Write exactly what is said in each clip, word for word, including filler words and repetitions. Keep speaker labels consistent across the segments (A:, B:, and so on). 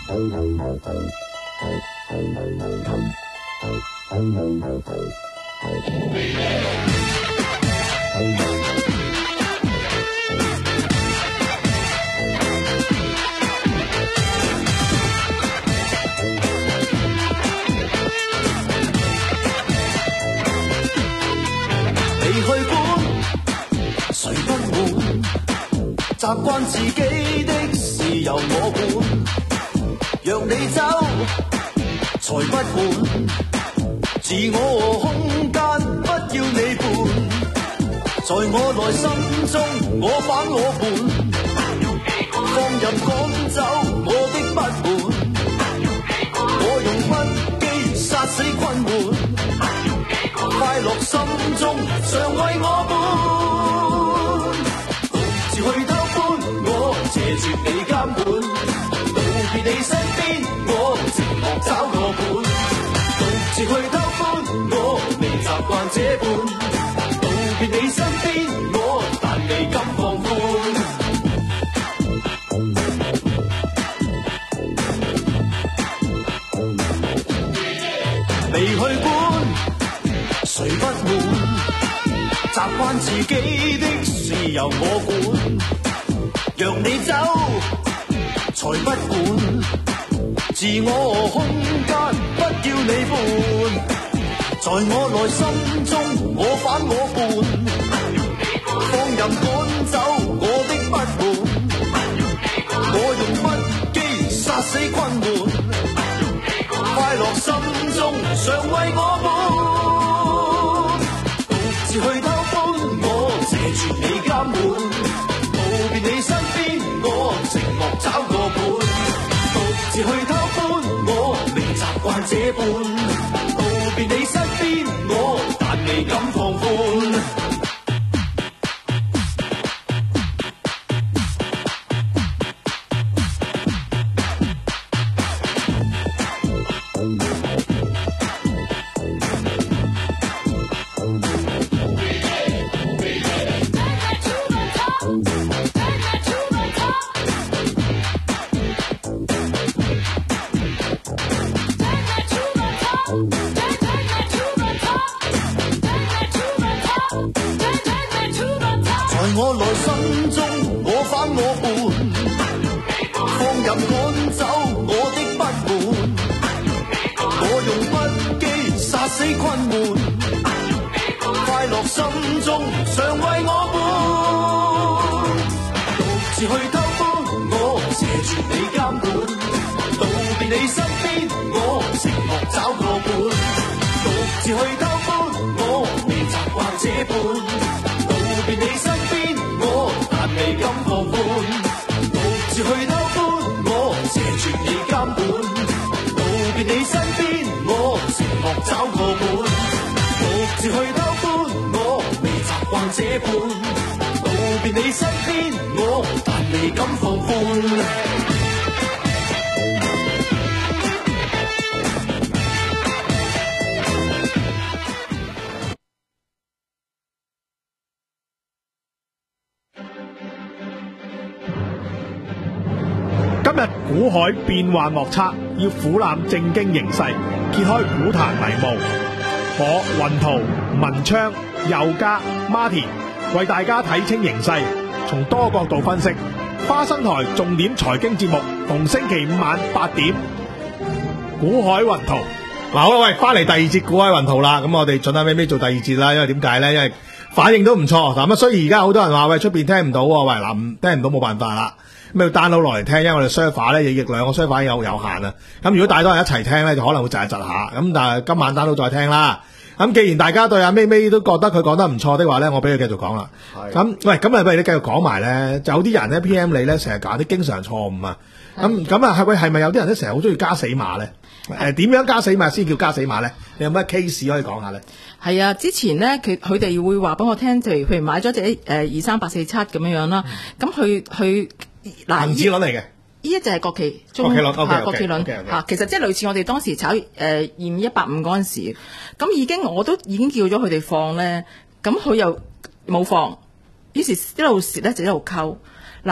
A: 習慣自己的事由我管，讓你走才不管，自我和空間不要你伴，在我內心中我反我叛，放任趕走我的不滿，我用不羈殺死困悶，快樂心中常為我伴，獨自去偷謝絕你監管，道別你身邊，我寂寞找個伴，獨自去偷歡，我未習慣這般，道別你身邊，我但未敢放寬。未去管，誰不滿？習慣自己的事由我管。讓你走，才不管，自我和空間不要你伴，在我內心中我反我叛，放任趕走我的不滿，我用不羈殺死困悶，快樂心中常為我伴，獨自去偷歡，我謝絕你監管。別你身邊，我寂寞找個伴，獨自去偷歡，我未習慣這般，道別你身邊，我但未敢放寬。我內心中我反我叛，放任趕走我的不滿，我用不羈殺死困悶，快樂心中常為我伴，獨自去偷歡，我謝絕你監管，道別你身邊，我寂寞找個伴，獨自去偷歡，我未習慣這般，道別你身邊，我但未敢放寬，獨自去偷歡，我謝絕你監管，道別你身邊，我寂寞找個伴，獨自去偷歡，我未習慣這般，道別你身邊，我但未敢放寬。
B: 今日股海變幻莫測，要俯瞰正經形勢，揭開股壇迷霧。我雲圖、文昌、佑嘉、Martin 為大家睇清形勢，從多角度分析。花生台重點財經節目，逢星期五晚八點。股海雲圖，嗱好啦，喂，翻嚟第二節股海雲圖啦。咁我哋準下尾尾做第二節啦，因為點解咧？因為反應都唔錯。嗱咁雖然而家好多人話喂出邊聽唔到，喂嗱聽唔到冇辦法啦。咁要 download 落嚟聽，因為我哋 server 咧亦兩個 server 有有限啊。咁如果大多人一齊聽咧，就可能會窒一窒下。咁但係今晚 download 再聽啦。咁既然大家對阿咪咪都覺得佢講得唔錯的話咧，我俾佢繼續講啦。咁喂，咁啊不如你繼續講埋咧。就有啲人咧 P M 你咧，成日搞啲經常錯誤啊。咁咁啊係喂係咪有啲人咧成日好中意加死碼咧？誒點樣加死碼先叫加死碼咧？你有咩 case 可以講下咧？
C: 係啊，之前咧佢佢哋會話俾我聽，譬如譬如買咗隻誒二三八四七咁樣樣啦，咁佢佢嗱
B: 銀紙輪嚟嘅。
C: 呢一隻係國企，
B: 國企輪，
C: 嚇國企輪嚇，其實即係類似我哋當時炒誒二五一八五嗰陣時，咁已經我都已經叫咗佢哋放咧，咁佢又冇放，於是一路蝕咧就一路溝。嗱，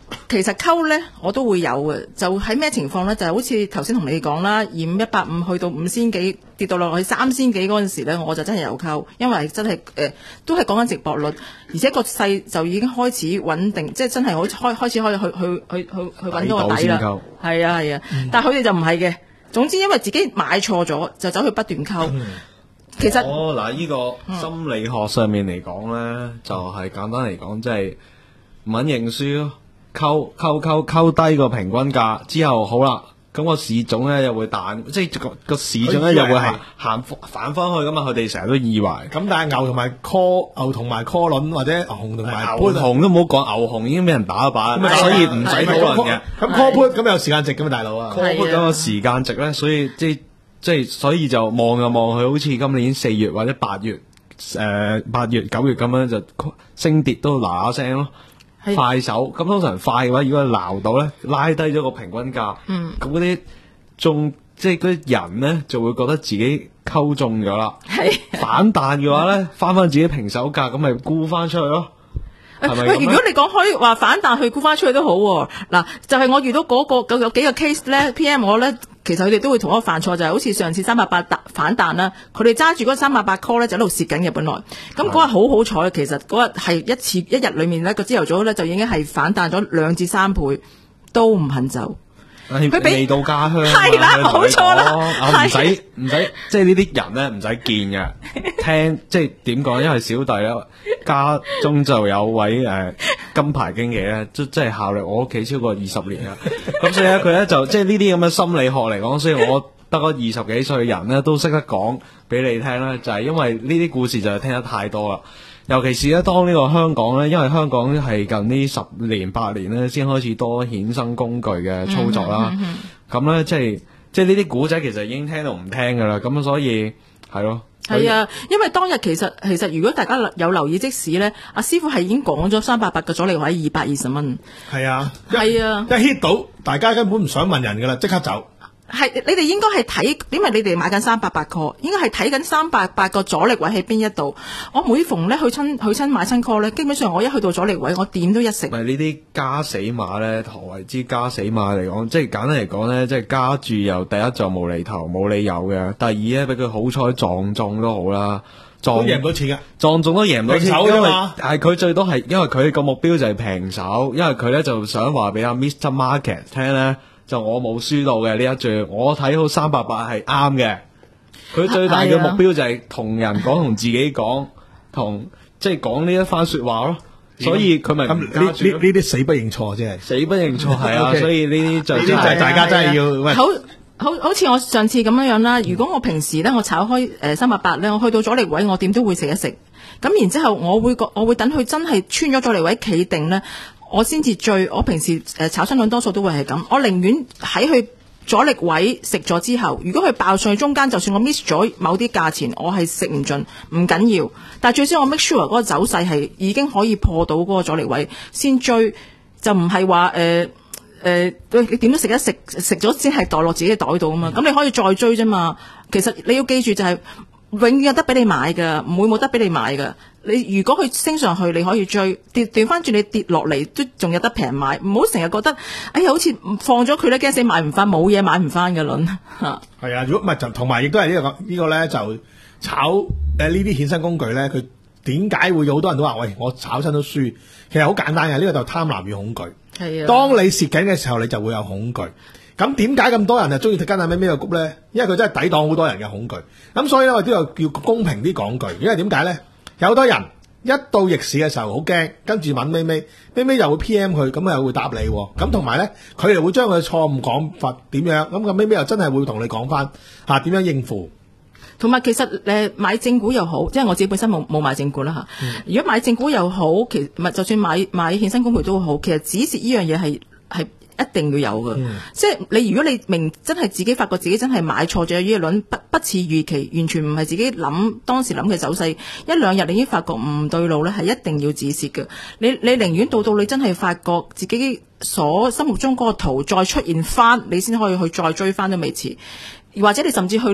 C: 其實溝咧我都會有嘅，就喺咩情況咧？就係好似頭先同你講啦，二五一八五去到五仙幾跌到落去三仙幾嗰陣時咧，我就真係有溝，因為真係誒、呃、都係講緊直播率，而且個勢就已經開始穩定，即係真係好開開始可以去去去去去揾到個底啦。係啊係啊，嗯、但係佢哋就唔係嘅。總之因為自己買錯咗，就走去不斷溝。嗯、其實
D: 哦嗱，呢、這個心理學上面嚟講咧，嗯、就係簡單嚟講，即係唔肯認輸咯。溝溝溝溝低個平均價之後，好啦，咁個市種咧又會彈，即係個個市種咧又會行行反翻去噶嘛。佢哋成日都以為
B: 咁，但係牛同埋 call 牛同埋 call 輪或者牛熊同埋 put
D: 牛熊都唔好講，牛熊已經俾人打一把，所以唔使討論嘅。
B: 咁 call put 咁有時間值噶嘛，大佬啊
D: call put 咁個時間值咧，所以即係即係所以就望就望佢好似今年四月或者八月誒八月九月咁樣就升跌都嗱嗱聲咯。快手咁通常快嘅話，如果撈到咧，拉低咗個平均價，咁嗰啲中即係嗰啲人咧就會覺得自己溝中咗啦。係反彈嘅話咧，翻翻自己平手價，咁咪沽翻出去咯。係咪？
C: 喂，如果你講開話反彈去沽翻出去都好喎。嗱，就係、是、我遇到嗰、那個有有幾個 case 咧 ，P M 我咧。其實佢哋都會同我犯錯，就係、是、好似上次三百八反彈啦，佢哋揸住嗰三百八 call 咧就喺度蝕緊嘅本來，咁嗰日好好彩，其實嗰日係一次一日裏面咧個朝頭早咧就已經係反彈咗兩至三倍，都唔肯走。
D: 佢未到家鄉，
C: 係啦，冇錯啦，
D: 唔使唔使，即係呢啲人咧唔使見嘅，聽即係點講？因為小弟咧家中就有位誒、呃、金牌經紀咧，即即係效力我屋企超過二十年啊。咁所以咧佢咧就即係呢啲咁嘅心理學嚟講，所以我得嗰二十幾歲嘅人咧都識得講俾你聽咧，就係、是、因為呢啲故事就係聽得太多啦。尤其是咧，當呢個香港咧，因為香港係近呢十年八年咧，先開始多衍生工具嘅操作啦。咁咧、嗯嗯嗯，即係即係呢啲古仔其實已經聽到唔聽噶啦。咁所以係咯。
C: 係啊，因為當日其實其實如果大家有留意，即使咧，阿師傅係已經講咗三百八嘅阻力位二百二十蚊。
B: 係啊，
C: 係啊，
B: 一 hit 到，大家根本唔想問人噶啦，即刻走。
C: 係，你哋應該係睇，因為你哋買緊三百八 call，應該係睇緊三百八個阻力位喺邊一度。我每逢咧去親去親買親 call 咧，基本上我一去到阻力位，我點都一食。
D: 咪呢啲加死馬咧，何為之加死馬嚟講？即係簡單嚟講咧，即係加注又第一就無厘頭冇理由嘅，第二咧俾佢好彩撞中都好啦，撞
B: 贏唔到錢嘅，
D: 撞中都贏唔到錢，
B: 因為
D: 係佢最多係因為佢個目標就係平手，因為佢咧就想話俾阿 Mister Market 聽咧。就我冇輸到嘅呢一注，我睇好三百八係啱嘅。佢最大嘅目標就係同人講，同自己講，同即係講呢一番說話咯。所以佢咪
B: 呢呢呢啲死不認錯啫，
D: 死不認錯係啊。所以呢啲就
B: 就係大家真係要喂
C: 好好好似我上次咁樣樣啦。如果我平時咧我炒開誒三百八咧，我去到阻力位，我點都會食一食。咁然之後我會我會等佢真係穿咗阻力位企定咧。我先至追，我平時誒炒新量多數都會係咁，我寧願喺佢阻力位食咗之後，如果佢爆上去中間，就算我 miss 咗某啲價錢，我係食唔盡，唔緊要。但係最少我 make sure 嗰個走勢係已經可以破到嗰個阻力位先追，就唔係話誒誒，你點都食一食食咗先係袋落自己嘅袋度啊嘛。咁你可以再追啫嘛。其實你要記住就係、是、永遠有得俾你買㗎，唔會冇得俾你買㗎。你如果佢升上去，你可以追；跌掉翻轉，你跌落嚟都仲有得平買。唔好成日覺得，哎呀，好似放咗佢咧，驚死買唔翻，冇嘢買唔翻嘅輪嚇。
B: 係啊，如果唔係就同埋亦都係呢個呢個咧，就炒誒呢啲衍生工具咧，佢點解會有好多人都話喂，我炒親都輸？其實好簡單嘅，呢、這個就貪婪與恐懼。係啊，當你蝕緊嘅時候，你就會有恐懼。咁點解咁多人就中意睇跟下咩咩個谷咧？因為佢真係抵擋好多人嘅恐懼。咁所以咧，我都有叫公平啲講句，因為點解咧？有好多人一到逆市嘅時候好驚，跟住問咪咪咪咪又會 P M 佢，咁又會答你。咁同埋咧，佢又會將佢錯誤講法點樣，咁咁咪咪又真係會同你講翻嚇點樣應付。
C: 同埋其實誒買正股又好，即係我自己本身冇冇買正股啦嚇。嗯、如果買正股又好，其實唔係就算買買衍生工具都好，其實止蝕呢樣嘢係係一定要有嘅。嗯、即係你如果你明真係自己發覺自己真係買錯咗呢個輪，不不似預期，完全唔係自己諗當時諗嘅走勢，一兩日你已經發覺唔對路咧，係一定要止蝕嘅。你你寧願到到你真係發覺自己所心目中嗰個圖再出現翻，你先可以去再追翻都未遲，或者你甚至去。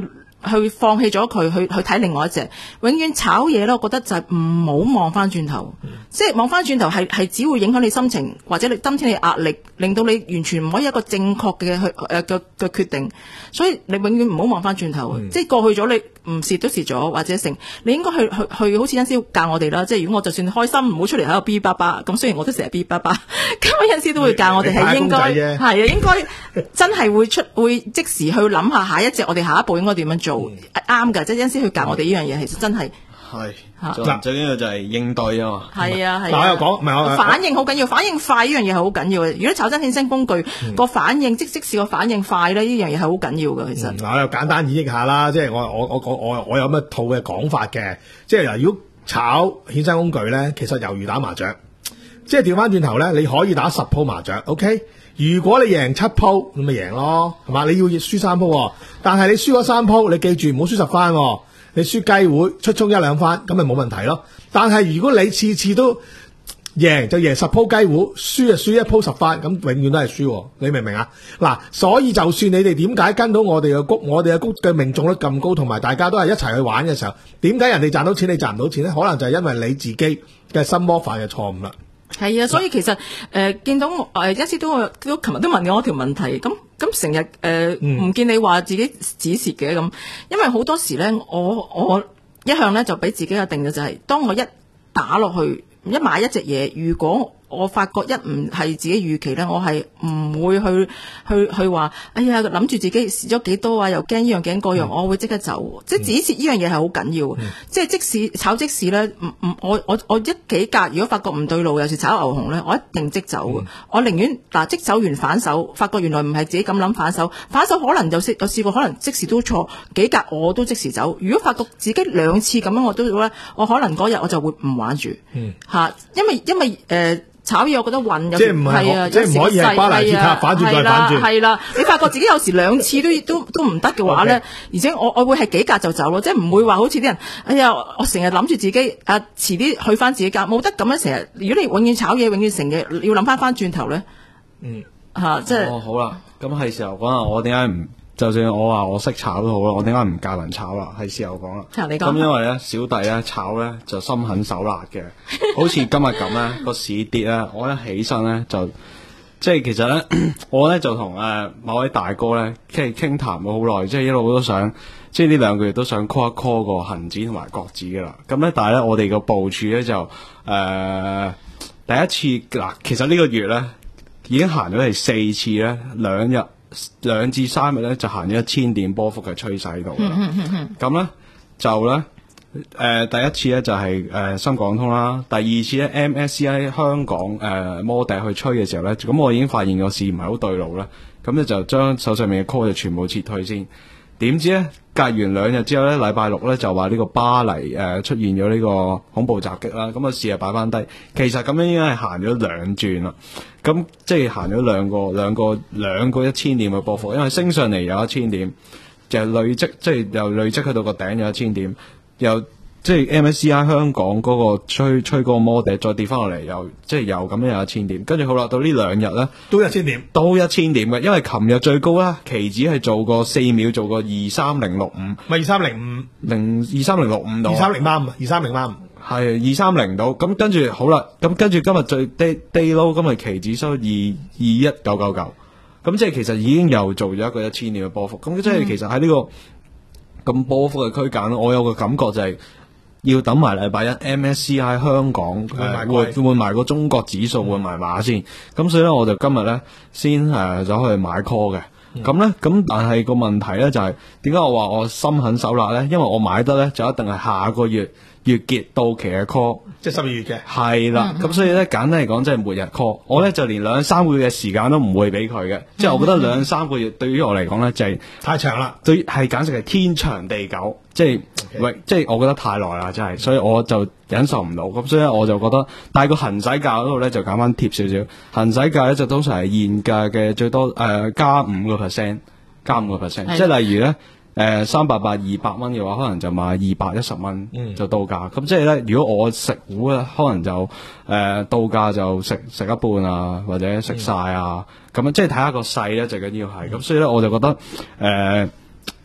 C: 去放棄咗佢，去去睇另外一隻。永遠炒嘢咧，我覺得就係唔好望翻轉頭，嗯、即係望翻轉頭係係只會影響你心情，或者你增添你壓力，令到你完全唔可以一個正確嘅去誒嘅嘅決定。所以你永遠唔好望翻轉頭，嗯、即係過去咗你唔蝕都蝕咗，或者成你應該去去去好似有陣時教我哋啦，即係如果我就算開心唔好出嚟喺度 B 巴巴，咁雖然我都成日 B 巴巴，咁有陣時都會教我哋係應該係啊，應該真係會出會即時去諗下下一隻我哋下一步應該點樣做。啱噶，即係有陣時去教我哋呢樣嘢，其實真係
D: 係嗱，最緊要就係應對啊嘛。
C: 係啊係。
B: 嗱，我又講，唔係我
C: 反應好緊要，反應快呢樣嘢係好緊要嘅。如果炒真衍生工具個反應即即時個反應快咧，呢樣嘢係好緊要嘅。其實
B: 嗱，我又簡單演繹下啦，即係我我我我我我有乜套嘅講法嘅，即係嗱，如果炒衍生工具咧，其實猶如打麻雀，即係調翻轉頭咧，你可以打十鋪麻雀 ，OK。如果你贏七鋪，咁咪贏咯，係嘛？你要輸三鋪，但係你輸咗三鋪，你記住唔好輸十番，你輸雞會出沖一兩番，咁咪冇問題咯。但係如果你次次都贏就贏十鋪雞會，輸就輸一鋪十番，咁永遠都係輸，你明唔明啊？嗱，所以就算你哋點解跟到我哋嘅谷，我哋嘅谷嘅命中率咁高，同埋大家都係一齊去玩嘅時候，點解人哋賺到錢你賺唔到錢咧？可能就係因為你自己嘅心魔犯嘅錯誤啦。
C: 係啊，所以其實誒、呃、見到我誒一直都都琴日都問過我條問題，咁咁成日誒唔見你話自己止蝕嘅咁，因為好多時咧，我我一向咧就俾自己嘅定嘅就係、是，當我一打落去一買一隻嘢，如果我發覺一唔係自己預期咧，我係唔會去去去話，哎呀諗住自己蝕咗幾多啊，又驚呢樣驚嗰樣，我會即刻走。嗯、即係止蝕呢樣嘢係好緊要，嗯、即係即使炒即使咧，唔唔我我我一幾格，如果發覺唔對路，有時炒牛熊咧，我一定即走。嗯、我寧願嗱即走完反手，發覺原來唔係自己咁諗反手，反手可能就試有試過可能即時都錯幾格，我都即時走。如果發覺自己兩次咁樣我都咧，我可能嗰日我就會唔玩住嚇，因為因為誒。呃炒嘢我覺得運有時係啊，即係唔可以係巴黎鐵塔反轉再反轉。係啦，你發覺自己有時兩次都都都唔得嘅話咧， okay. 而且我我會係幾格就走咯，即係唔會話好似啲人，哎呀，我成日諗住自己啊，遲啲去翻自己格，冇得咁樣成日。如果你永遠炒嘢，永遠成日要諗翻翻轉頭咧，嗯嚇，即係。哦，好啦，咁係時候講下我點解唔？就算我話我識炒都好啦，我點解唔教人炒啦？係時候講啦。咁因為咧，小弟咧炒咧就心狠手辣嘅，好似今日咁咧個市跌咧，我一起身咧就即係其實咧，我咧就同誒、呃、某位大哥咧傾傾談咗好耐，即係一路都想，即係呢兩個月都想 call 一 call 個恒指同埋國指噶啦。咁咧，但係咧我哋個部署咧就誒、呃、第一次嗱，其實呢個月咧已經行咗係四次咧，兩日。兩至三日咧就行咗一千點波幅嘅趨勢度啦，咁咧就咧誒、呃、第一次咧就係、是、誒、呃、深港通啦，第二次咧 M S C I 香港誒摩底去吹嘅時候咧，咁我已經發現個市唔係好對路啦，咁咧就將手上面嘅 call 就全部撤退先。點知咧隔完兩日之後咧，禮拜六咧就話呢個巴黎誒、呃、出現咗呢個恐怖襲擊啦，咁個市啊擺翻低。其實咁樣已經係行咗兩轉啦，咁即係行咗兩個兩個兩個一千點嘅波幅，因為升上嚟有一千點，就累積即係又累積去到個頂有一千點，又即係 M S C I 香港嗰個吹吹嗰個摩底再跌翻落嚟，又即係又咁樣有一千點，跟住好啦，到呢兩日咧都一千點，都一千點嘅，因為琴日最高啦，期指係做過四秒做過二三零六五，咪二三零五零二三零六五度，二三零三二三零三係二三零度，咁跟住好啦，咁跟住今日最 day day low 今日期指收二二一九九九，咁即係其實已經又做咗一個一千點嘅波幅，咁即係其實喺呢個咁波幅嘅區間咧，我有個感覺就係、是。要等埋禮拜一 M S C I 香港誒換換埋個中國指數換埋碼先，咁、嗯、所以咧我就今日咧先誒走去買 call 嘅，咁咧咁但係個問題咧就係點解我話我心狠手辣咧？因為我買得咧就一定係下個月月結到期嘅 call， 即係十二月嘅，係啦，咁、嗯、所以咧簡單嚟講即係末日 call，我咧就連兩三個月嘅時間都唔會俾佢嘅，即係、嗯、我覺得兩三個月對於我嚟講咧就係、是、太長啦，對係簡直係天長地久。即係喂，Okay. 即係我覺得太耐啦，真係，所以我就忍受唔到，咁所以我就覺得，但係個行使價嗰度咧就減翻貼少少，行使價咧就通常係現價嘅最多誒、呃、加五個 percent， 加五個 percent， 即係例如咧誒三百八二百蚊嘅話，可能就買二百一十蚊就到價，咁、嗯、即係咧如果我食糊咧，可能就誒、呃、到價就食食一半啊，或者食晒啊，咁樣、嗯、即係睇下個勢咧最緊要係，咁所以咧我就覺得誒。呃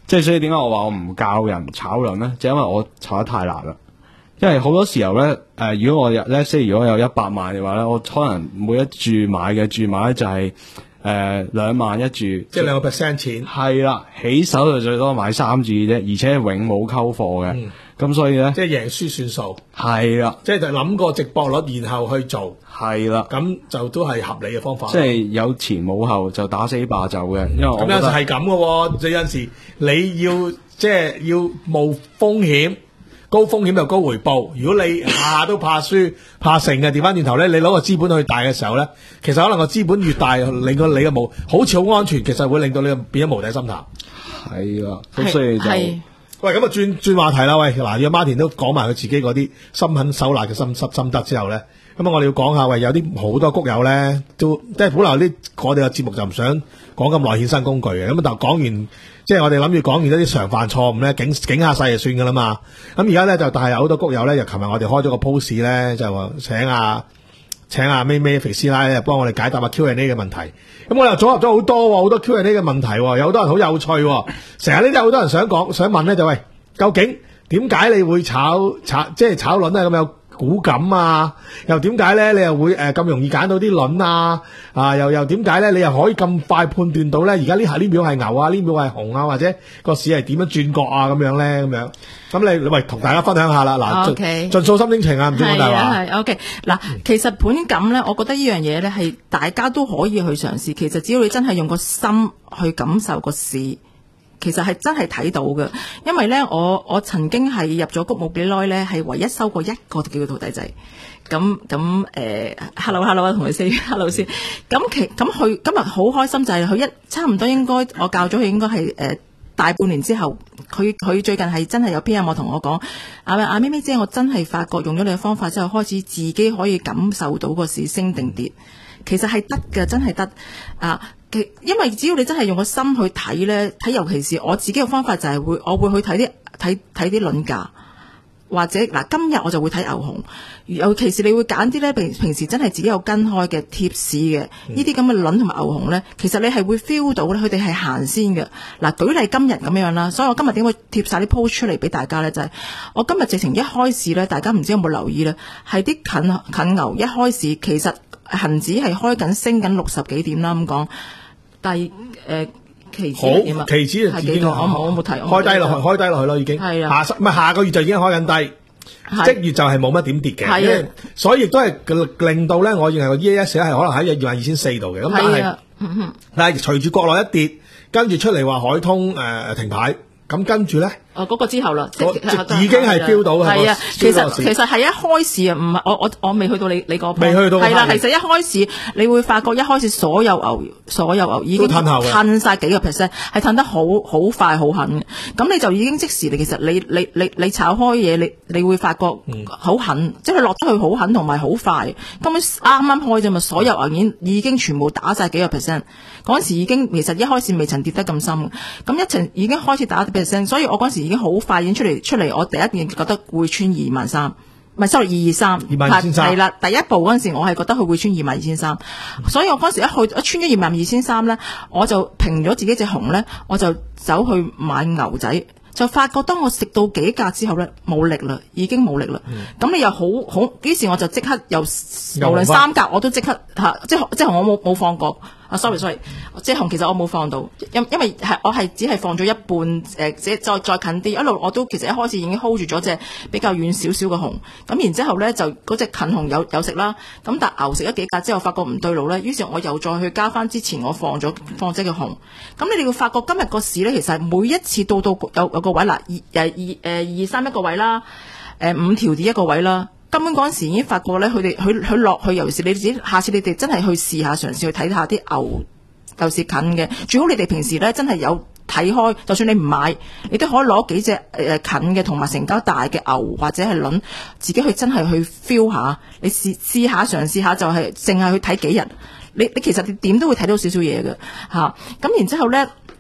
D: 即係所以點解我話我唔教人炒輪咧？就因為我炒得太難啦。因為好多時候咧，誒、呃，如果我有咧，即係如果有一百萬嘅話咧，我可能每一注買嘅注碼咧就係誒兩萬一注，即
B: 係兩個 percent 錢。
D: 係啦，起手就最多買三注啫，而且永冇溝貨嘅。咁、嗯、所以咧，
B: 即係贏輸算數。
D: 係啦，
B: 即係就諗個直播率，然後去做。
D: 係啦，
B: 咁就都係合理嘅方法。
D: 即係有前冇後就打死霸就嘅，因為我
B: 咁有陣時係咁嘅喎，即有陣時你要即係要冒風險。高風險就高回報。如果你下下都怕輸怕勝嘅，調翻轉頭咧，你攞個資本去大嘅時候咧，其實可能個資本越大，令到你嘅無好似好安全，其實會令到你變咗無底深潭。
D: 係啊，咁所以就
B: 喂咁啊轉轉話題啦。喂，嗱，阿 Martin 都講埋佢自己嗰啲心狠手辣嘅心心心得之後咧，咁啊我哋要講下，喂，有啲好多谷友咧都即係本來啲我哋嘅節目就唔想講咁耐衍生工具嘅，咁啊但係講完。即係我哋諗住講完一啲常犯錯誤咧，警警下世就算噶啦嘛。咁而家咧就但係有好多谷友咧，就琴日我哋開咗個 post 咧，就話請啊請啊咩咩肥師奶咧，幫我哋解答下 Q and A 嘅問題。咁我又組合咗好多好多 Q and A 嘅問題，有好多人好有趣。成日呢都有好多人想講想問咧，就喂，究竟點解你會炒炒即係炒輪咧咁有股感啊？又點解咧？你又會誒咁、呃、容易揀到啲輪啊？啊，又又點解咧？你又可以咁快判斷到咧？而家呢下呢秒係牛啊，呢秒係熊啊，或者個市係點樣轉角啊？咁樣咧，咁樣咁你喂同大家分享下啦。嗱，盡盡訴心中情啊，唔知講大話。
C: 係啊，係 OK。嗱，其實盤感咧，我覺得呢樣嘢咧係大家都可以去嘗試。其實只要你真係用個心去感受個市。其實係真係睇到嘅，因為咧，我我曾經係入咗谷冇幾耐咧，係唯一收過一個叫徒弟仔。咁咁誒 ，hello hello 啊，同佢 say hello 先。咁其咁佢今日好開心就係佢一差唔多應該我教咗佢應該係誒、呃、大半年之後，佢佢最近係真係有 P M 我同我講，阿阿咪咪姐，我真係發覺用咗你嘅方法之後，開始自己可以感受到個市升定跌。其實係得嘅，真係得啊！其因為只要你真係用個心去睇咧，睇尤其是我自己嘅方法就係會，我會去睇啲睇睇啲輪價，或者嗱、啊、今日我就會睇牛熊，尤其是你會揀啲咧平平時真係自己有跟開嘅貼市嘅呢啲咁嘅輪同埋牛熊咧，其實你係會 feel 到咧，佢哋係行先嘅。嗱、啊，舉例今日咁樣啦，所以我今日點會貼晒啲 post 出嚟俾大家咧，就係、是、我今日直情一開市咧，大家唔知有冇留意咧，係啲近近牛一開市其實。恒指係開緊升緊六十幾點啦咁講，但係誒期指係點啊？
B: 期指
C: 係幾多？我我冇睇，
B: 開低落去，開低落去咯已經。係啊，下唔係下個月就已經開緊低，即月就係冇乜點跌嘅。係啊，所以亦都係令到咧，我認為個 E A S 係可能喺二萬二千四度嘅。咁但係，但係隨住國內一跌，跟住出嚟話海通誒、呃、停牌。咁跟住咧，
C: 哦嗰、那個之後啦，即
B: 係已經係 feel 到係
C: 啊，其實其實係一開始啊，唔係我我我未去到你你個
B: 未去到係
C: 啦，其實一開始你會發覺一開始所有牛所有牛已經褪晒幾個 percent， 係褪得好好快好狠嘅，咁你就已經即時你其實你你你你炒開嘢，你你會發覺好狠，嗯、即係落得去好狠同埋好快，根本啱啱開啫嘛，所有牛已經已經全部打晒幾個 percent， 嗰陣時已經其實一開始未曾跌得咁深，咁一層已經開始打。所以我嗰時已經好快已經出嚟出嚟，我第一件覺得會穿二萬三，唔係收二二三，
B: 二萬二千三係啦。
C: 第一步嗰陣時，我係覺得佢會穿二萬二千三，所以我嗰時一去一穿咗二萬二千三咧，我就平咗自己隻熊咧，我就走去買牛仔，就發覺當我食到幾格之後咧，冇力啦，已經冇力啦。咁、嗯、你又好好，於是我就即刻又無論三格我都即刻嚇，即即係我冇冇放過。啊 ，sorry sorry，即係紅，其實我冇放到，因因為係我係只係放咗一半，誒、呃，即係再再近啲，一路我都其實一開始已經 hold 住咗隻比較遠少少嘅紅，咁然之後咧就嗰隻近紅有有食啦，咁但牛食咗幾格之後發覺唔對路咧，於是我又再去加翻之前我放咗放隻嘅紅，咁你哋會發覺今日個市咧其實每一次到到有有個位嗱，二誒二誒二三一個位啦，誒、呃、五條跌一個位啦。根本嗰陣時已經發覺咧，佢哋佢佢落去，尤其是你自己，下次你哋真係去試下嘗試去睇下啲牛，尤其是近嘅。最好你哋平時咧真係有睇開，就算你唔買，你都可以攞幾隻誒、呃、近嘅同埋成交大嘅牛或者係輪，自己去真係去 feel 下，你試試下嘗試下，就係淨係去睇幾日，你你其實你點都會睇到少少嘢嘅嚇。咁然之後咧。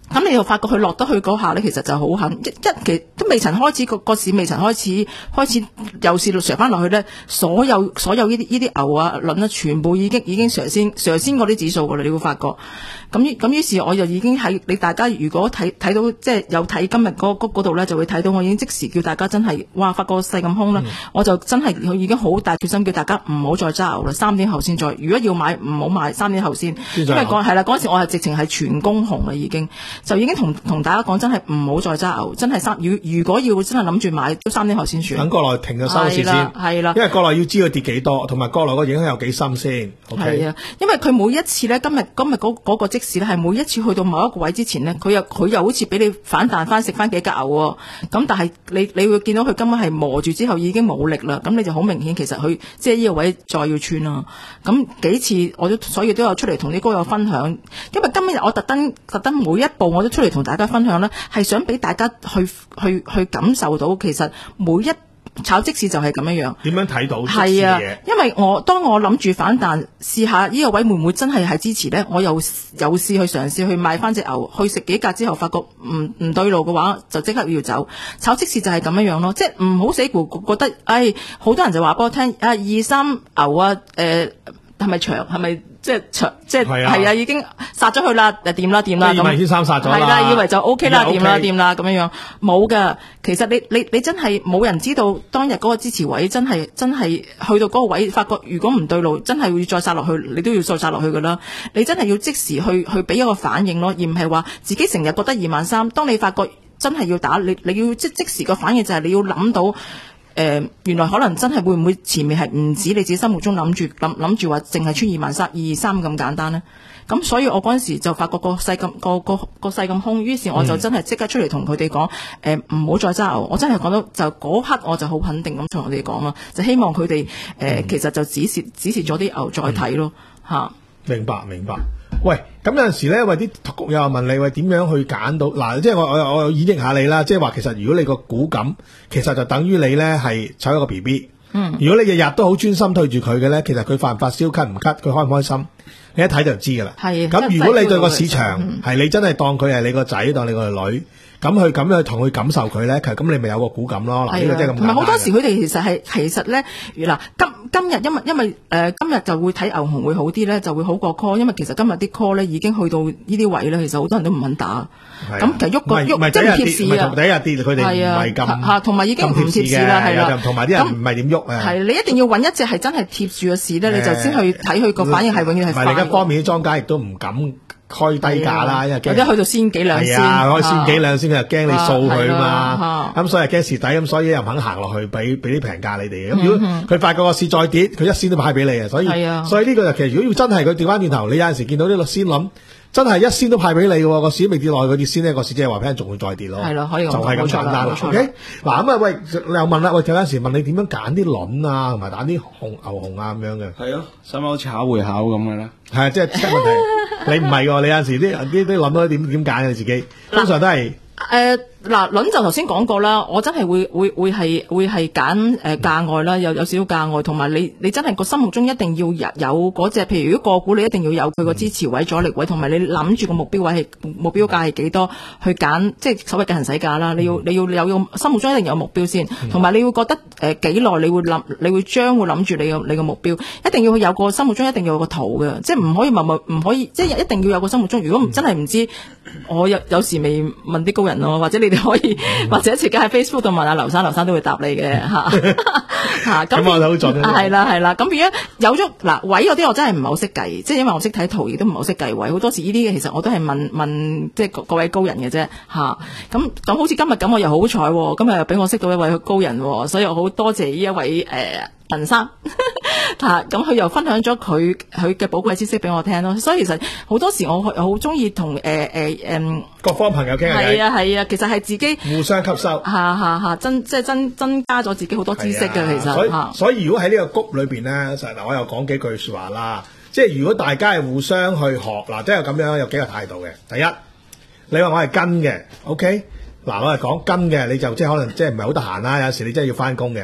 C: 咁你又發覺佢落得去嗰下咧，其實就好狠，一一其都未曾開始個個市未曾開始開始又試到上翻落去咧，所有所有呢啲呢啲牛啊輪啊，全部已經已經上先上先嗰啲指數噶啦，你會發覺。咁咁於是我就已經喺你大家如果睇睇到即係有睇今日嗰嗰度咧，就會睇到我已經即時叫大家真係哇發覺勢咁空啦，嗯、我就真係佢已經好大決心叫大家唔好再揸牛啦，三點後先再，如果要買唔好買三點後先，因為嗰係啦嗰陣時我係直情係全攻紅啦已經，就已經同同大家講真係唔好再揸牛，真係三如如果要真係諗住買都三點後先算。
B: 等國內停咗收市先，係啦，因為國內要知佢跌幾多，同埋國內個影響有幾深先。係、okay?
C: 啊，因為佢每一次咧，今日今日嗰嗰個即時咧係每一次去到某一個位之前咧，佢又佢又好似俾你反彈翻食翻幾格牛喎，咁但係你你會見到佢今日係磨住之後已經冇力啦，咁你就好明顯其實佢即係呢個位再要穿啦。咁幾次我都所以都有出嚟同啲高友分享，因為今日我特登特登每一步我都出嚟同大家分享咧，係想俾大家去去去感受到其實每一炒即市就係咁樣樣。
B: 點樣睇到即市嘅嘢？
C: 係啊，因為我當我諗住反彈試下呢個位會唔會真係係支持咧，我又又試去嘗試去買翻隻牛去食幾格之後，發覺唔唔對路嘅話，就即刻要走。炒即市就係咁樣樣咯，即係唔好死咕覺得，唉、哎，好多人就話俾我聽，啊二三牛啊，誒係咪長係咪？即係長，即係係啊，已經殺咗佢啦，就掂啦，掂啦咁。以為先三殺咗啦，係啦，以為就 O K 啦，掂啦，掂啦咁樣樣，冇噶。其實你你你真係冇人知道當日嗰個支持位真係真係去到嗰個位，發覺如果唔對路，真係會再殺落去，你都要再殺落去噶啦。你真係要即時去去俾一個反應咯，而唔係話自己成日覺得二萬三。當你發覺真係要打，你你要即即時個反應就係你要諗到。誒、呃，原來可能真係會唔會前面係唔止你自己心目中諗住諗諗住話淨係穿二萬三二三咁簡單呢？咁所以我嗰陣時就發覺個勢咁個個個勢咁空，於是我就真係即刻出嚟同佢哋講，誒唔好再揸牛。我真係講到就嗰刻我就好肯定咁同佢哋講咯，就希望佢哋誒其實就指示指示咗啲牛再睇咯嚇。明白明白。喂，咁有陣時咧，喂啲局友問你喂點樣去揀到嗱，即係我我我演繹下你啦，即係話其實如果你個股感，其實就等於你咧係湊一個 B B。嗯，如果你日日都好專心對住佢嘅咧，其實佢發唔發燒、咳唔咳，佢開唔開心，你一睇就知噶啦。係。咁如果你對個市場係、嗯、你真係當佢係你個仔，當你個女。咁佢咁樣同佢感受佢咧，其實咁你咪有個股感咯。嗱，呢個真係咁簡單。同埋好多時佢哋其實係其實咧，嗱今今日因為因為誒、呃、今日就會睇牛熊會好啲咧，就會好過 call，因為其實今日啲 call 咧已經去到呢啲位咧，其實好多人都唔肯打。咁其實喐個喐即係貼市啊，第一日跌佢哋唔係咁嚇，同埋已經唔貼市啦，係啦。同埋啲人唔係點喐啊。係你一定要揾一隻係真係貼住嘅市咧，你就先去睇佢個反應係永遠係快。同埋另一方面啲莊家亦都唔敢開低價啦，因為驚，或者去到先幾兩先，係啊，開先幾兩先，佢又驚你掃佢啊嘛，咁所以驚蝕底，咁所以又唔肯行落去，俾俾啲平價你哋嘅。咁如果佢發覺個市再跌，佢一仙都派俾你啊，所以所以呢個就其實如果要真係佢調翻轉頭，你有陣時見到啲律師諗。真係一仙都派俾你嘅，個市未跌落去，佢跌先呢個市即係話俾人仲會再跌咯。係咯，可以就係咁簡單。OK，嗱咁啊，喂，你又問啦，喂，有陣時問你點樣揀啲輪啊，同埋揀啲紅牛熊啊咁樣嘅。係咯，使唔使好似考會考咁嘅咧？係啊，即係問題，你唔係喎，你有陣時啲啲啲輪都點點揀你自己，通常都係。誒嗱，輪就頭先講過啦，我真係會會會係會係揀誒價外啦，有有少少價外，同埋你你真係個心目中一定要有有嗰隻，譬如如果個股你一定要有佢個支持位、阻力位，同埋你諗住個目標位係目標價係幾多，去揀即係所謂嘅行使價啦。你要你要有個心目中一定有目標先，同埋你會覺得誒幾耐你會諗你會將會諗住你個你個目標，一定要有個心目中一定要有個圖嘅，即係唔可以默默唔可以，即係一定要有個心目中。如果真係唔知，我有有時未問啲高人咯，或者你哋可以、嗯、或者直接喺 Facebook 度問下劉生，劉生都會答你嘅吓吓。咁我好準啊，係啦係啦。咁如果有咗嗱位嗰啲，我真係唔係好識計，即係因為我識睇圖，亦都唔係好識計位。好多時呢啲嘅其實我都係問問即係各位高人嘅啫吓。咁咁好似今日咁，我又好彩，今日又俾我識到一位高人，所以我好多謝呢一位誒鄧生吓。咁佢又分享咗佢佢嘅寶貴知識俾我聽咯。所以其實好多時我好中意同誒誒誒各方朋友傾下偈。係啊係啊，其實係自己互相吸收，吓吓吓，增即係增增加咗自己好多知識嘅。其實所以所以如果喺呢個谷裏邊咧，嗱我又講幾句說話啦。即係如果大家係互相去學嗱，即係咁樣有幾個態度嘅。第一，你話我係跟嘅 ，OK，嗱我係講跟嘅，你就即係可能即係唔係好得閒啦。有時你真係要翻工嘅。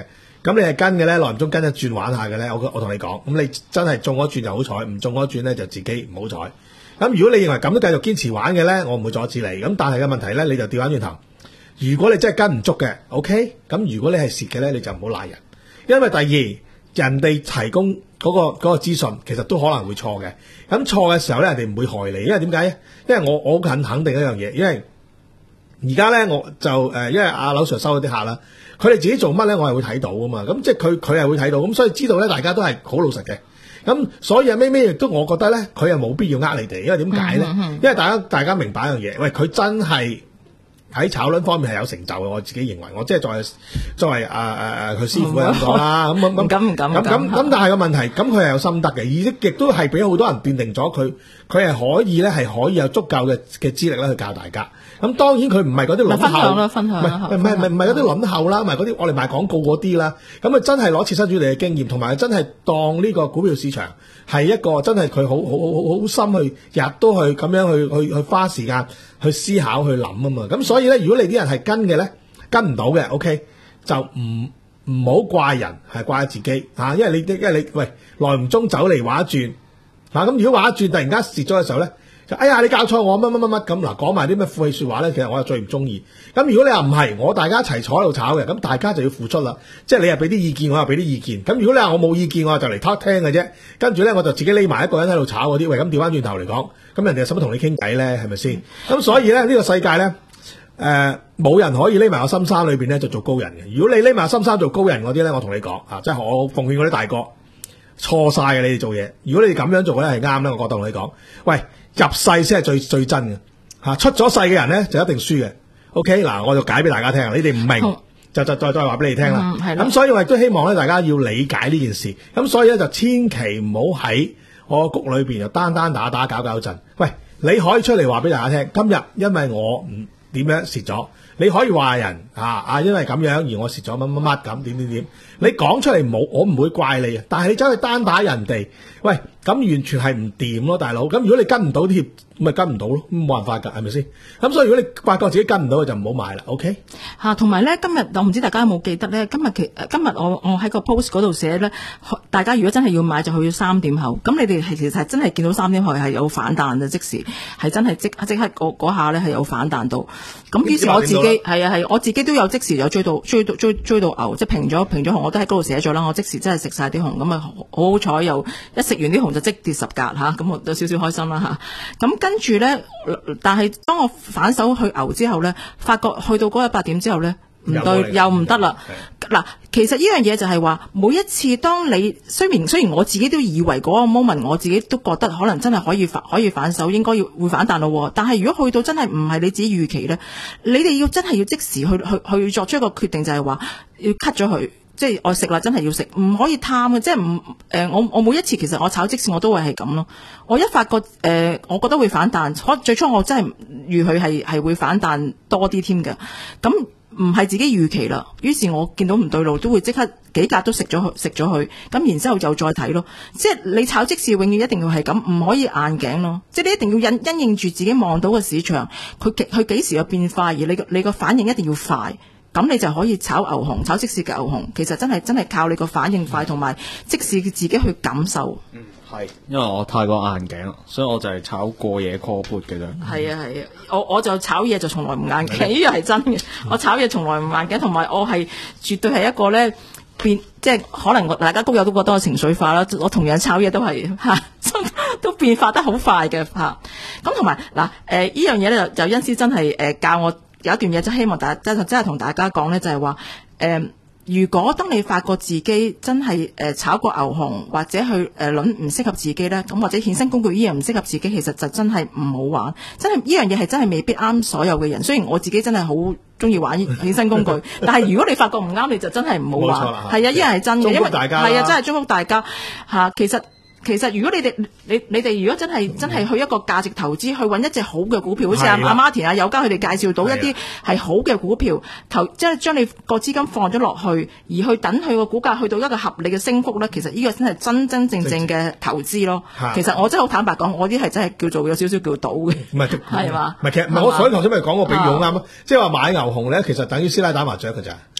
B: 咁你係跟嘅咧，耐唔中跟一轉玩下嘅咧，我我同你講，咁你真係中嗰轉就好彩，唔中嗰轉咧就自己唔好彩。咁如果你認為咁都繼續堅持玩嘅咧，我唔會阻止你。咁但係嘅問題咧，你就調翻轉頭。如果你真係跟唔足嘅 ，OK， 咁如果你係蝕嘅咧，你就唔好賴人，因為第二人哋提供嗰、嗰個嗰、嗰個資訊，其實都可能會錯嘅。咁錯嘅時候咧，人哋唔會害你，因為點解咧？因為我我好肯肯定一樣嘢，因為而家咧我就誒、呃，因為阿劉 Sir 收咗啲客啦，佢哋自己做乜咧，我係會睇到噶嘛。咁即係佢佢係會睇到，咁所以知道咧，大家都係好老實嘅。咁所以啊，咩咩亦都我覺得咧，佢係冇必要呃你哋，因為點解咧？嗯嗯嗯因為大家大家明白一樣嘢，喂，佢真係喺炒輪方面係有成就嘅，我自己認為，我即係作為作為誒誒誒佢師傅咁講啦，咁咁
C: 唔敢唔敢
B: 咁咁咁，但係個問題，咁佢係有心得嘅，而亦都係俾好多人奠定咗佢，佢係可以咧係可以有足夠嘅嘅資歷咧去教大家。咁當然佢唔係嗰啲輪
C: 分享啦，
B: 後，
C: 分享啦，
B: 唔係唔係唔係嗰啲輪後啦，唔係嗰啲我哋賣廣告嗰啲啦。咁啊真係攞切身處理嘅經驗，同埋真係當呢個股票市場係一個真係佢好好好好心去日日都去咁樣去去去花時間去思考去諗啊嘛。咁所以咧，如果你啲人係跟嘅咧，跟唔到嘅 ，OK 就唔唔好怪人，係怪自己嚇，因為你因為你喂耐唔中走嚟話一轉嚇，咁如果話一轉突然間蝕咗嘅時候咧。哎呀！你教錯我乜乜乜乜咁嗱，講埋啲咩負氣説話咧，其實我係最唔中意。咁如果你話唔係，我大家一齊坐喺度炒嘅，咁大家就要付出啦。即係你又俾啲意見，我又俾啲意見。咁如果你話我冇意見，我就嚟偷聽嘅啫。跟住咧，我就自己匿埋一個人喺度炒嗰啲。喂，咁調翻轉頭嚟講，咁人哋使乜同你傾偈咧？係咪先？咁所以咧，呢、呢個世界咧，誒、呃、冇人可以匿埋個深山裏邊咧就做高人嘅。如果你匿埋深山做高人嗰啲咧，我同你講啊，即係我奉勸嗰啲大哥錯晒嘅，你哋做嘢。如果你哋咁樣做咧係啱咧，我覺得同你講，喂。入世先係最最真嘅嚇，出咗世嘅人咧就一定輸嘅。OK 嗱，我就解俾大家聽，你哋唔明、嗯、就就再再話俾你聽啦。咁、嗯、所以我亦都希望咧，大家要理解呢件事。咁所以咧就千祈唔好喺我個局裏邊就單單打打搞搞震。喂，你可以出嚟話俾大家聽，今日因為我唔點樣蝕咗，你可以話人啊啊，因為咁樣而我蝕咗乜乜乜咁點點點。你講出嚟冇，我唔會怪你啊。但係你走去單打人哋，喂。咁完全係唔掂咯，大佬。咁如果你跟唔到貼，咪跟唔到咯，冇辦法㗎，係咪先？咁所以如果你發覺自己跟唔到，就唔好買啦。OK
C: 嚇，同埋咧，今日我唔知大家有冇記得咧？今日其今日我我喺個 post 嗰度寫咧，大家如果真係要買就去到三點後。咁你哋係其實係真係見到三點後係有反彈嘅，即時係真係即即刻嗰嗰下咧係有反彈到。咁於是我自己係啊係，我自己都有即時有追到追到追追到牛，即係平咗平咗紅，我都喺嗰度寫咗啦。我即時真係食晒啲紅，咁啊好好彩又一食完啲紅就即跌十格嚇，咁我有少少開心啦嚇。咁跟住咧，但係當我反手去牛之後咧，發覺去到嗰一百點之後咧，唔對又唔得啦。嗱，其實呢樣嘢就係話，每一次當你雖然雖然我自己都以為嗰個 moment，我自己都覺得可能真係可以反可以反手，應該要會反彈咯。但係如果去到真係唔係你自己預期咧，你哋要真係要即時去去去作出一個決定，就係話要 cut 咗佢。即係我食啦，真係要食，唔可以貪嘅。即係唔誒，我我每一次其實我炒即使我都會係咁咯。我一發覺誒、呃，我覺得會反彈。可最初我真係預佢係係會反彈多啲添嘅。咁唔係自己預期啦。於是我見到唔對路，都會即刻幾格都食咗佢，食咗佢。咁然之後就再睇咯。即係你炒即使永遠一定要係咁，唔可以硬頸咯。即係你一定要因因應住自己望到嘅市場，佢佢幾時有變化，而你個你個反應一定要快。咁你就可以炒牛熊，炒即時嘅牛熊，其實真係真係靠你個反應快，同埋即時自己去感受。
D: 嗯，係，因為我太過硬頸啦，所以我就係炒過夜 call put 嘅啫。
C: 係啊係啊，我我就炒嘢就從來唔硬頸，呢樣係真嘅。我炒嘢從來唔硬頸，同埋我係絕對係一個咧變，即係可能大家都有都覺得我情緒化啦。我同樣炒嘢都係嚇，都變化得好快嘅嚇。咁同埋嗱誒，依樣嘢咧就就恩師真係誒、呃、教我。有一段嘢就希望大家真係真係同大家講咧，就係話誒，如果當你發覺自己真係誒、呃、炒過牛熊或者去誒輪唔適合自己咧，咁或者衍生工具依樣唔適合自己，其實就真係唔好玩。真係依樣嘢係真係未必啱所有嘅人。雖然我自己真係好中意玩衍生工具，但係如果你發覺唔啱，你就真係唔好玩。係啊，依樣係真嘅，因為係啊，真係祝福大家嚇、啊。其實。其實如果你哋你你哋如果真係真係去一個價值投資，去揾一隻好嘅股票，好似阿阿 Martin 啊、友嘉佢哋介紹到一啲係好嘅股票，投即係將你個資金放咗落去，而去等佢個股價去到一個合理嘅升幅咧，其實呢個先係真真正正嘅投資咯。其實我真係好坦白講，我啲係真係叫做有少少叫賭嘅，唔係係嘛？
B: 唔係其實唔係我所以頭先咪講個比喻好啱咯，即係話買牛熊咧，其實等於師奶打麻雀㗎咋。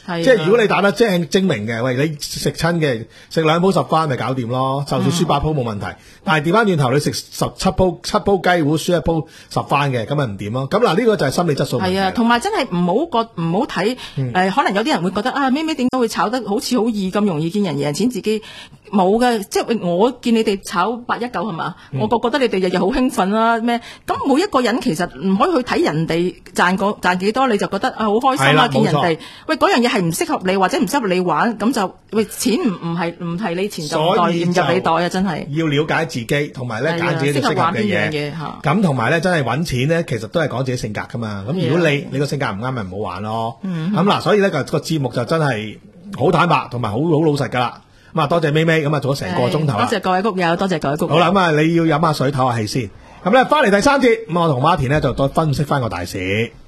C: 係啊
B: 即係如果你打得精精明嘅，喂，你食親嘅食兩鋪十番咪搞掂咯，就算輸八鋪冇問題。但係調翻轉頭，你食十七鋪七鋪雞糊輸一鋪十番嘅，咁咪唔掂咯。咁嗱呢個就係心理質素問題。
C: 係啊，同埋真係唔好覺唔好睇誒，可能有啲人會覺得啊，咩咩點解會炒得好似好易咁容易見人贏錢，自己冇嘅。即係我見你哋炒八一九係嘛，我覺覺得你哋日日好興奮啦咩？咁每一個人其實唔可以去睇人哋賺個賺幾多，你就覺得啊好開心啦，見人哋喂嗰樣嘢係唔適合你或者唔適合你玩，咁就喂錢唔唔係唔係你錢就唔袋唔入你袋啊！真係
B: 要了解自己，同埋咧揀自己最適合嘅嘢。咁同埋咧真係揾錢咧，其實都係講自己性格噶嘛。咁如果你你個性格唔啱，咪唔好玩咯。咁嗱，所以咧個個節目就真係好坦白，同埋好好老實噶啦。咁啊，多謝咪咪，咁啊做咗成個鐘頭啦。
C: 多謝各位谷友，多謝各位谷友。
B: 好啦，咁啊你要飲下水唞下氣先。咁咧翻嚟第三節，咁我同馬田咧就再分析翻個大市。